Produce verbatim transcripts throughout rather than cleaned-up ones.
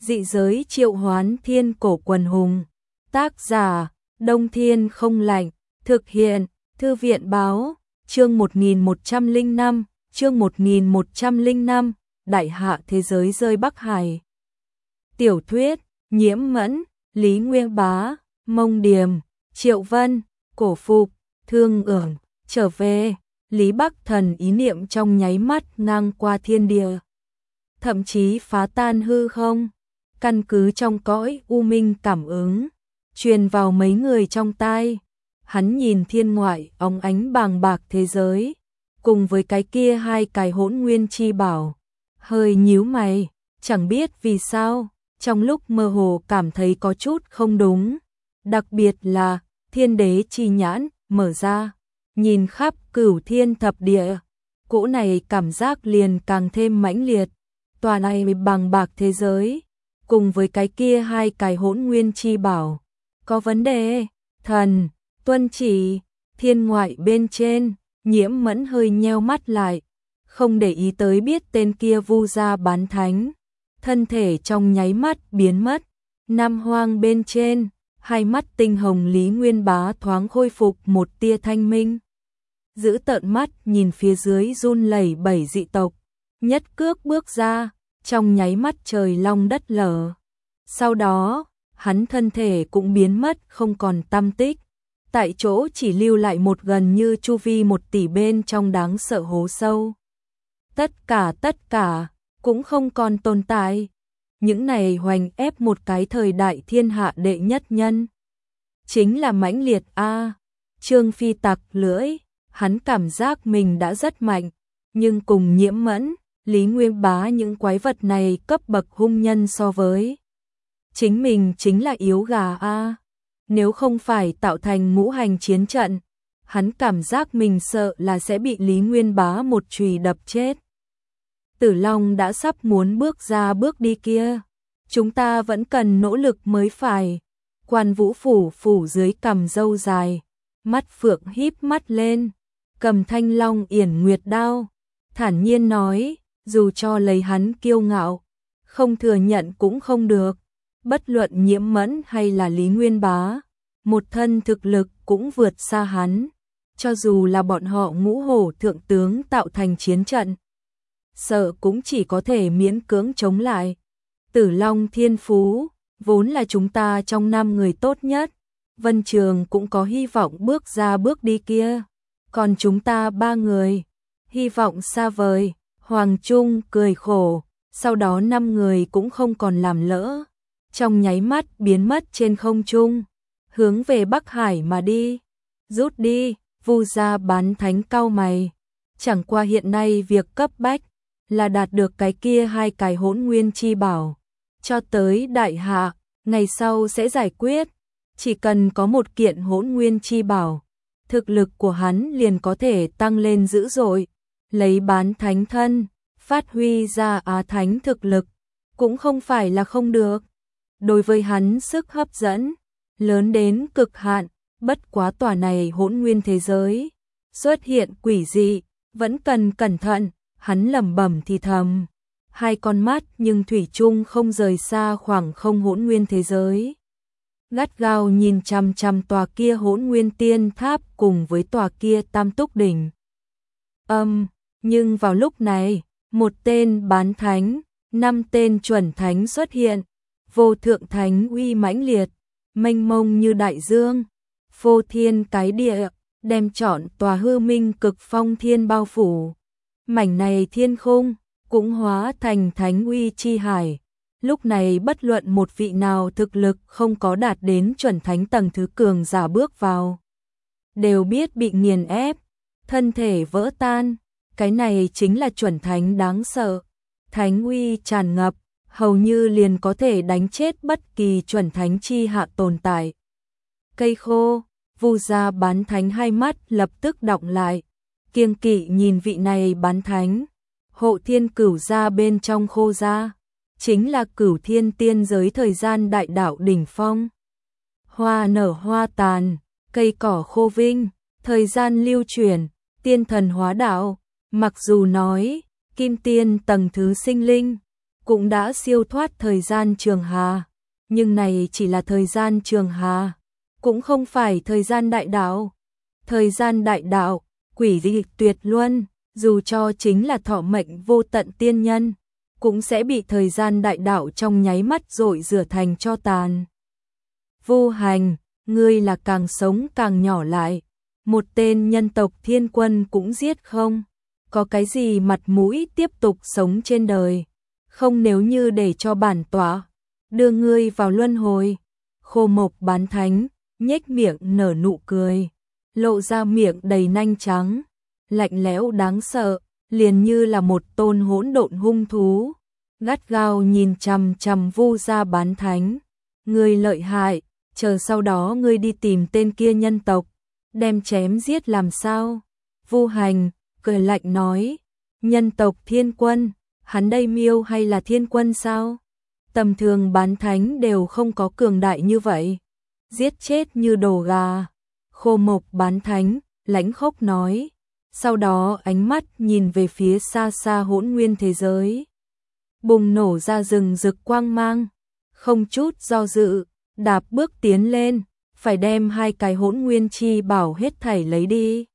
Dị giới triệu hoán thiên cổ quần hùng. Tác giả, Đông Thiên không lạnh. Thực hiện, Thư viện báo, chương một nghìn một trăm lẻ năm, chương một nghìn một trăm lẻ năm, Đại hạ thế giới rơi Bắc Hải. Tiểu thuyết, Nhiễm Mẫn, Lý Nguyên Bá, Mông Điềm, Triệu Vân, Cổ Phục, Thương Ưởng, trở về, Lý Bắc Thần ý niệm trong nháy mắt ngang qua thiên địa. Thậm chí phá tan hư không, căn cứ trong cõi u minh cảm ứng, truyền vào mấy người trong tai. Hắn nhìn thiên ngoại óng ánh bàng bạc thế giới, cùng với cái kia hai cái hỗn nguyên chi bảo, hơi nhíu mày, chẳng biết vì sao, trong lúc mơ hồ cảm thấy có chút không đúng, đặc biệt là thiên đế chi nhãn mở ra, nhìn khắp cửu thiên thập địa, cỗ này cảm giác liền càng thêm mãnh liệt, tòa này bàng bạc thế giới, cùng với cái kia hai cái hỗn nguyên chi bảo, có vấn đề. Thần tuân chỉ, thiên ngoại bên trên, Nhiễm Mẫn hơi nheo mắt lại, không để ý tới biết tên kia vu gia bán thánh, thân thể trong nháy mắt biến mất. Nam hoang bên trên, hai mắt tinh hồng Lý Nguyên Bá thoáng khôi phục một tia thanh minh, giữ tợn mắt nhìn phía dưới run lẩy bẩy dị tộc, nhất cước bước ra, trong nháy mắt trời long đất lở. Sau đó, hắn thân thể cũng biến mất không còn tăm tích, tại chỗ chỉ lưu lại một gần như chu vi một tỷ bên trong đáng sợ hố sâu. Tất cả tất cả, cũng không còn tồn tại. Những này hoành ép một cái thời đại thiên hạ đệ nhất nhân. Chính là mãnh liệt a. Trương Phi tặc lưỡi, hắn cảm giác mình đã rất mạnh, nhưng cùng Nhiễm Mẫn, Lý Nguyên Bá những quái vật này cấp bậc hung nhân so với chính mình chính là yếu gà a. Nếu không phải tạo thành ngũ hành chiến trận, hắn cảm giác mình sợ là sẽ bị Lý Nguyên Bá một chùy đập chết. Tử Long đã sắp muốn bước ra bước đi kia, chúng ta vẫn cần nỗ lực mới phải. Quan Vũ phủ phủ dưới cằm râu dài, mắt phượng híp mắt lên, cầm thanh long yển nguyệt đao, thản nhiên nói, dù cho lấy hắn kiêu ngạo, không thừa nhận cũng không được. Bất luận Nhiễm Mẫn hay là Lý Nguyên Bá, một thân thực lực cũng vượt xa hắn, cho dù là bọn họ ngũ hổ thượng tướng tạo thành chiến trận, sợ cũng chỉ có thể miễn cưỡng chống lại. Tử Long thiên phú, vốn là chúng ta trong năm người tốt nhất, Vân Trường cũng có hy vọng bước ra bước đi kia, còn chúng ta ba người, hy vọng xa vời. Hoàng Trung cười khổ, sau đó năm người cũng không còn làm lỡ, trong nháy mắt biến mất trên không trung, hướng về Bắc Hải mà đi. Rút đi, Vu gia bán thánh cau mày, chẳng qua hiện nay việc cấp bách là đạt được cái kia hai cái hỗn nguyên chi bảo, cho tới đại hạ, ngày sau sẽ giải quyết, chỉ cần có một kiện hỗn nguyên chi bảo, thực lực của hắn liền có thể tăng lên dữ dội, lấy bán thánh thân, phát huy ra á thánh thực lực, cũng không phải là không được. Đối với hắn sức hấp dẫn lớn đến cực hạn, bất quá tòa này hỗn nguyên thế giới xuất hiện quỷ dị, vẫn cần cẩn thận. Hắn lẩm bẩm thì thầm, hai con mắt nhưng thủy chung không rời xa khoảng không hỗn nguyên thế giới, gắt gao nhìn chằm chằm tòa kia hỗn nguyên tiên tháp cùng với tòa kia tam túc đỉnh. Âm, um, nhưng vào lúc này, một tên bán thánh, năm tên chuẩn thánh xuất hiện. Vô thượng thánh uy mãnh liệt, mênh mông như đại dương, phô thiên cái địa, đem trọn tòa hư minh cực phong thiên bao phủ. Mảnh này thiên khung cũng hóa thành thánh uy chi hải. Lúc này bất luận một vị nào thực lực không có đạt đến chuẩn thánh tầng thứ cường giả bước vào, đều biết bị nghiền ép, thân thể vỡ tan. Cái này chính là chuẩn thánh đáng sợ, thánh uy tràn ngập, hầu như liền có thể đánh chết bất kỳ chuẩn thánh chi hạ tồn tại. Cây khô, Vu gia bán thánh hai mắt lập tức đọng lại, kiêng kỵ nhìn vị này bán thánh. Hộ Thiên Cửu gia bên trong khô gia, chính là Cửu Thiên tiên giới thời gian đại đạo đỉnh phong. Hoa nở hoa tàn, cây cỏ khô vinh, thời gian lưu chuyển, tiên thần hóa đạo, mặc dù nói kim tiên tầng thứ sinh linh, cũng đã siêu thoát thời gian trường hà, nhưng này chỉ là thời gian trường hà, cũng không phải thời gian đại đạo. Thời gian đại đạo, quỷ dị tuyệt luân, dù cho chính là thọ mệnh vô tận tiên nhân, cũng sẽ bị thời gian đại đạo trong nháy mắt rội rửa thành tro tàn. Vô Hành, ngươi là càng sống càng nhỏ lại, một tên nhân tộc thiên quân cũng giết không, có cái gì mặt mũi tiếp tục sống trên đời, không nếu như để cho bản tọa đưa ngươi vào luân hồi. Khô Mộc Bán Thánh nhếch miệng nở nụ cười, lộ ra miệng đầy nanh trắng, lạnh lẽo đáng sợ, liền như là một tôn hỗn độn hung thú, gắt gao nhìn chằm chằm Vu Gia Bán Thánh. Ngươi lợi hại, chờ sau đó ngươi đi tìm tên kia nhân tộc, đem chém giết làm sao? Vu Hành cười lạnh nói, nhân tộc thiên quân, hắn đây miêu hay là thiên quân sao? Tầm thường bán thánh đều không có cường đại như vậy, giết chết như đồ gà. Khô Mộc Bán Thánh lãnh khốc nói, sau đó ánh mắt nhìn về phía xa xa hỗn nguyên thế giới, bùng nổ ra rừng rực quang mang, không chút do dự, đạp bước tiến lên, phải đem hai cái hỗn nguyên chi bảo hết thảy lấy đi.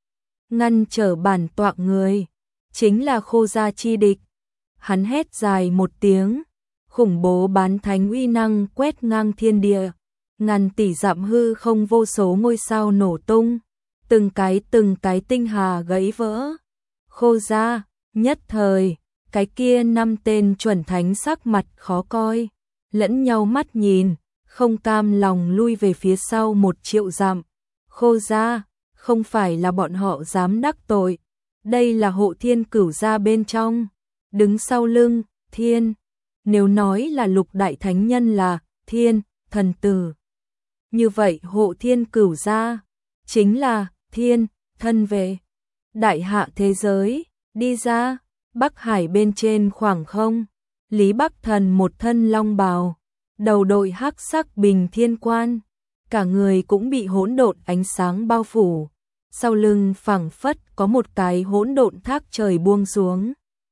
Ngăn trở bản tọa người, chính là Khô gia chi địch. Hắn hét dài một tiếng, khủng bố bán thánh uy năng quét ngang thiên địa, ngàn tỷ dặm hư không vô số ngôi sao nổ tung, từng cái từng cái tinh hà gãy vỡ. Khô gia, nhất thời, cái kia năm tên chuẩn thánh sắc mặt khó coi, lẫn nhau mắt nhìn, không cam lòng lui về phía sau một triệu dặm. Khô gia, không phải là bọn họ dám đắc tội, đây là Hộ Thiên Cửu gia bên trong, đứng sau lưng Thiên. Nếu nói là lục đại thánh nhân là Thiên, thần tử, như vậy Hộ Thiên Cửu gia chính là Thiên, thân vệ. Đại hạ thế giới, đi ra, Bắc Hải bên trên khoảng không, Lý Bắc Thần một thân long bào, đầu đội hắc sắc bình thiên quan, cả người cũng bị hỗn độn ánh sáng bao phủ, sau lưng phảng phất có một cái hỗn độn thác trời buông xuống,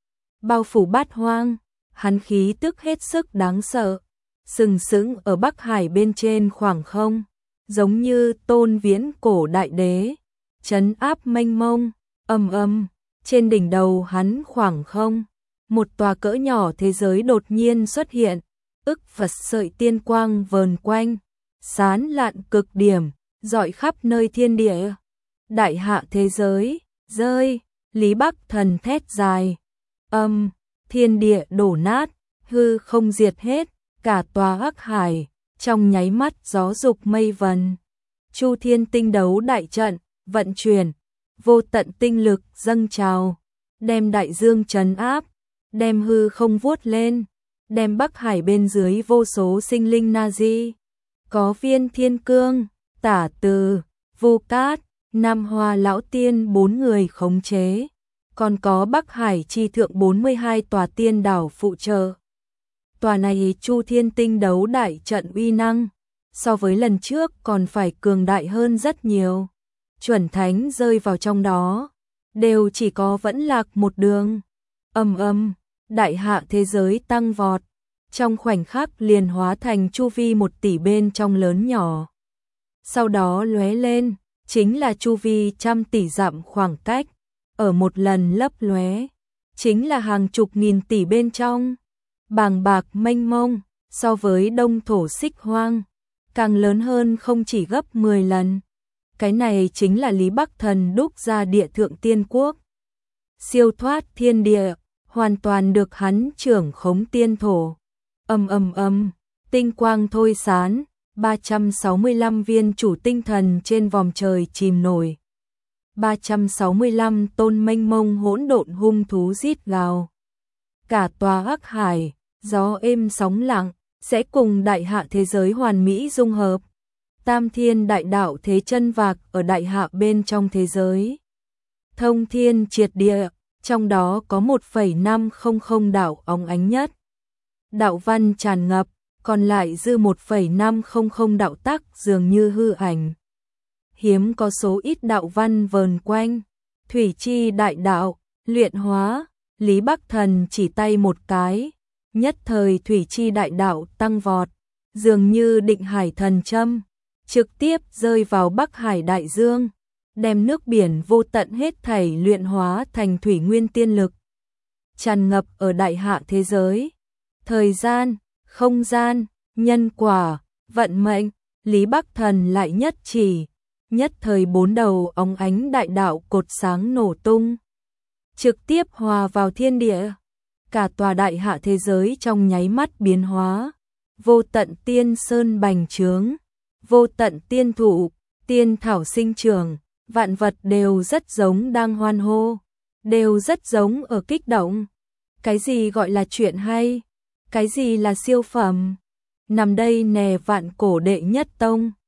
bao phủ bát hoang. Hắn khí tức hết sức đáng sợ, sừng sững ở Bắc Hải bên trên khoảng không, giống như tôn viễn cổ đại đế, trấn áp mênh mông. Ầm ầm, trên đỉnh đầu hắn khoảng không, một tòa cỡ nhỏ thế giới đột nhiên xuất hiện, ức Phật sợi tiên quang vờn quanh, sán lạn cực điểm, rọi khắp nơi thiên địa. Đại hạ thế giới, rơi, Lý Bắc Thần thét dài, âm, thiên địa đổ nát, hư không diệt hết, cả tòa Hắc Hải, trong nháy mắt gió dục mây vần. Chu Thiên tinh đấu đại trận, vận chuyển, vô tận tinh lực dâng trào, đem đại dương trấn áp, đem hư không vuốt lên, đem Bắc Hải bên dưới vô số sinh linh na di. Có Viên Thiên Cương, Tả Từ, Vu Cát, Nam Hoa Lão Tiên bốn người khống chế, còn có Bắc Hải chi thượng bốn mươi hai tòa tiên đảo phụ trợ. Tòa này Chu Thiên tinh đấu đại trận uy năng, so với lần trước còn phải cường đại hơn rất nhiều. Chuẩn thánh rơi vào trong đó, đều chỉ có vẫn lạc một đường. Ầm ầm, đại hạ thế giới tăng vọt, trong khoảnh khắc liền hóa thành chu vi một tỷ bên trong lớn nhỏ. Sau đó lóe lên, chính là chu vi trăm tỷ dặm khoảng cách, ở một lần lấp lóe, chính là hàng chục nghìn tỷ bên trong. Bàng bạc mênh mông, so với đông thổ xích hoang, càng lớn hơn không chỉ gấp mười lần. Cái này chính là Lý Bắc Thần đúc ra địa thượng tiên quốc. Siêu thoát thiên địa, hoàn toàn được hắn trưởng khống tiên thổ. Ầm ầm ầm, tinh quang thôi sán, ba trăm sáu mươi lăm viên chủ tinh thần trên vòm trời chìm nổi. ba trăm sáu mươi lăm tôn mênh mông hỗn độn hung thú rít gào. Cả tòa Hắc Hải, gió êm sóng lặng, sẽ cùng đại hạ thế giới hoàn mỹ dung hợp. Tam thiên đại đạo thế chân vạc ở đại hạ bên trong thế giới. Thông thiên triệt địa, trong đó có một phẩy năm không không đạo óng ánh nhất. Đạo văn tràn ngập, còn lại dư một phẩy năm không không đạo tắc dường như hư ảnh. Hiếm có số ít đạo văn vờn quanh. Thủy chi đại đạo, luyện hóa, Lý Bắc Thần chỉ tay một cái, nhất thời thủy chi đại đạo tăng vọt, dường như định hải thần châm, trực tiếp rơi vào Bắc Hải đại dương, đem nước biển vô tận hết thảy luyện hóa thành thủy nguyên tiên lực, tràn ngập ở đại hạ thế giới. Thời gian, không gian, nhân quả, vận mệnh, Lý Bắc Thần lại nhất chỉ, nhất thời bốn đầu óng ánh đại đạo cột sáng nổ tung, trực tiếp hòa vào thiên địa, cả tòa đại hạ thế giới trong nháy mắt biến hóa, vô tận tiên sơn bành trướng, vô tận tiên thụ, tiên thảo sinh trưởng, vạn vật đều rất giống đang hoan hô, đều rất giống ở kích động. Cái gì gọi là chuyện hay? Cái gì là siêu phẩm? Nằm đây nè vạn cổ đệ nhất tông.